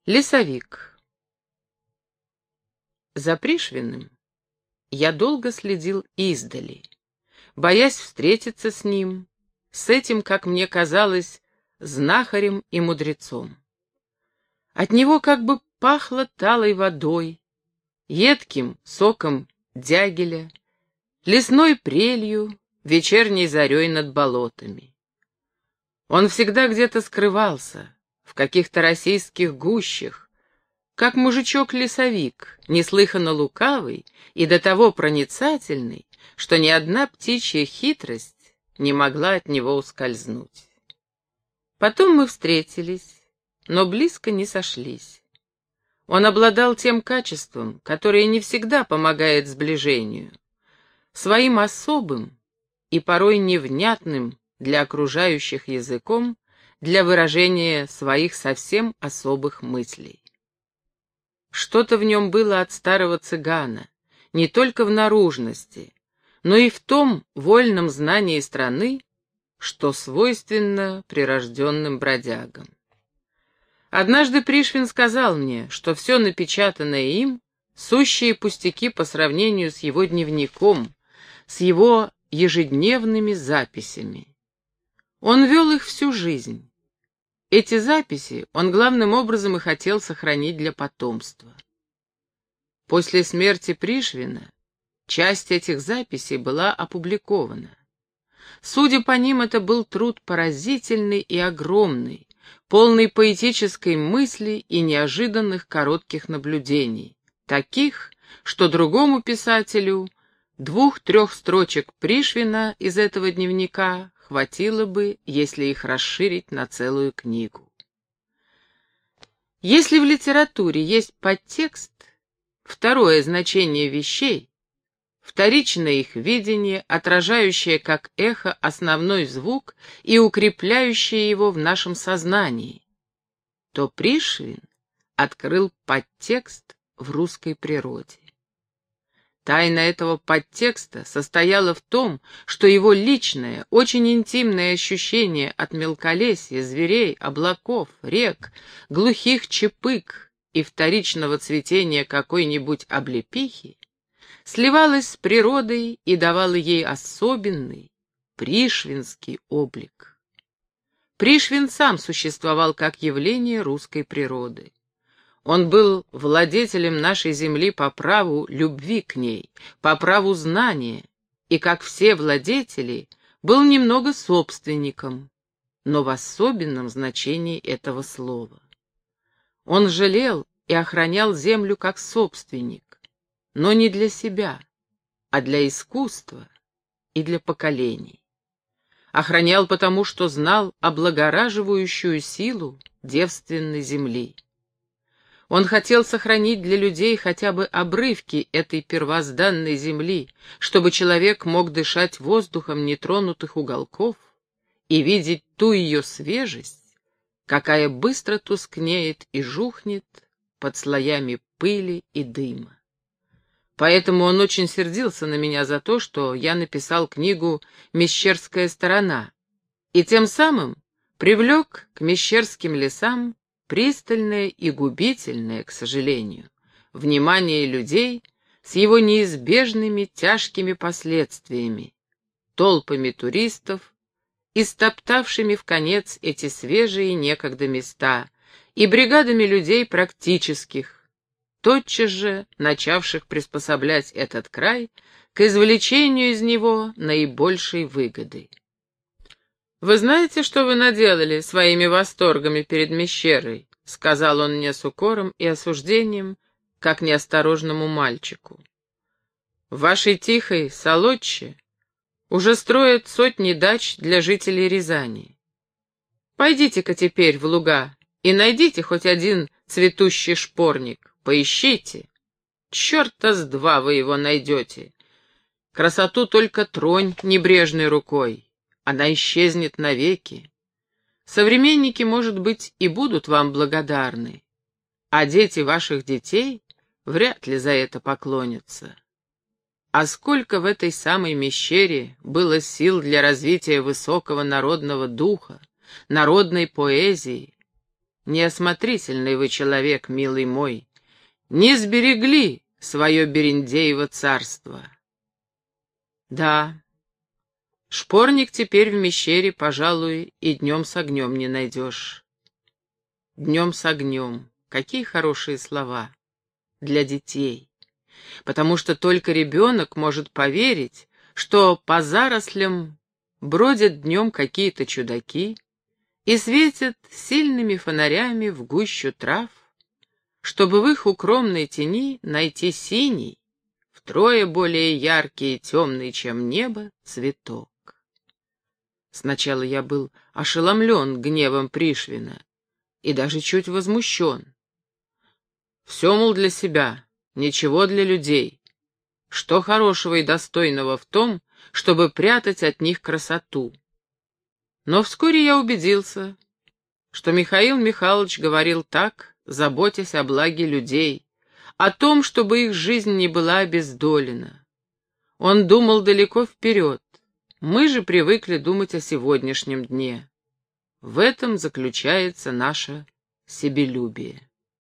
Лесовик. За Пришвиным я долго следил издали, боясь встретиться с ним, с этим, как мне казалось, знахарем и мудрецом. От него как бы пахло талой водой, едким соком дягеля, лесной прелью, вечерней зарей над болотами. Он всегда где-то скрывался, в каких-то российских гущах, как мужичок-лесовик, неслыханно лукавый и до того проницательный, что ни одна птичья хитрость не могла от него ускользнуть. Потом мы встретились, но близко не сошлись. Он обладал тем качеством, которое не всегда помогает сближению, своим особым и порой невнятным для окружающих языком, для выражения своих совсем особых мыслей. Что-то в нем было от старого цыгана, не только в наружности, но и в том вольном знании страны, что свойственно прирожденным бродягам. Однажды Пришвин сказал мне, что все напечатанное им — сущие пустяки по сравнению с его дневником, с его ежедневными записями. Он вел их всю жизнь. Эти записи он главным образом и хотел сохранить для потомства. После смерти Пришвина часть этих записей была опубликована. Судя по ним, это был труд поразительный и огромный, полный поэтической мысли и неожиданных коротких наблюдений, таких, что другому писателю 2-3 строчек Пришвина из этого дневника хватило бы, если их расширить на целую книгу. Если в литературе есть подтекст, второе значение вещей, вторичное их видение, отражающее как эхо основной звук и укрепляющее его в нашем сознании, то Пришвин открыл подтекст в русской природе. Тайна этого подтекста состояла в том, что его личное, очень интимное ощущение от мелколесья, зверей, облаков, рек, глухих чепык и вторичного цветения какой-нибудь облепихи сливалось с природой и давало ей особенный, пришвинский облик. Пришвин сам существовал как явление русской природы. Он был владетелем нашей земли по праву любви к ней, по праву знания, и, как все владетели, был немного собственником, но в особенном значении этого слова. Он жалел и охранял землю как собственник, но не для себя, а для искусства и для поколений. Охранял потому, что знал облагораживающую силу девственной земли. Он хотел сохранить для людей хотя бы обрывки этой первозданной земли, чтобы человек мог дышать воздухом нетронутых уголков и видеть ту ее свежесть, какая быстро тускнеет и жухнет под слоями пыли и дыма. Поэтому он очень сердился на меня за то, что я написал книгу «Мещерская сторона» и тем самым привлек к мещерским лесам пристальное и губительное, к сожалению, внимание людей с его неизбежными тяжкими последствиями, толпами туристов, истоптавшими в конец эти свежие некогда места, и бригадами людей практических, тотчас же начавших приспособлять этот край к извлечению из него наибольшей выгоды. «Вы знаете, что вы наделали своими восторгами перед Мещерой?» — сказал он мне с укором и осуждением, как неосторожному мальчику. «В вашей тихой Солодче уже строят сотни дач для жителей Рязани. Пойдите-ка теперь в луга и найдите хоть один цветущий шпорник, поищите. Черта с два вы его найдете. Красоту только тронь небрежной рукой. Она исчезнет навеки. Современники, может быть, и будут вам благодарны, а дети ваших детей вряд ли за это поклонятся. А сколько в этой самой Мещере было сил для развития высокого народного духа, народной поэзии, Неосмотрительный вы человек, милый мой, не сберегли свое Берендеево царство. Да, шпорник теперь в Мещере, пожалуй, и днем с огнем не найдешь. Днем с огнем. Какие хорошие слова для детей. Потому что только ребенок может поверить, что по зарослям бродят днем какие-то чудаки и светят сильными фонарями в гущу трав, чтобы в их укромной тени найти синий, втрое более яркий и темный, чем небо, цветок. Сначала я был ошеломлен гневом Пришвина и даже чуть возмущен. Все, мол, для себя, ничего для людей. Что хорошего и достойного в том, чтобы прятать от них красоту? Но вскоре я убедился, что Михаил Михайлович говорил так, заботясь о благе людей, о том, чтобы их жизнь не была обездолена. Он думал далеко вперед, мы же привыкли думать о сегодняшнем дне. В этом заключается наше себелюбие.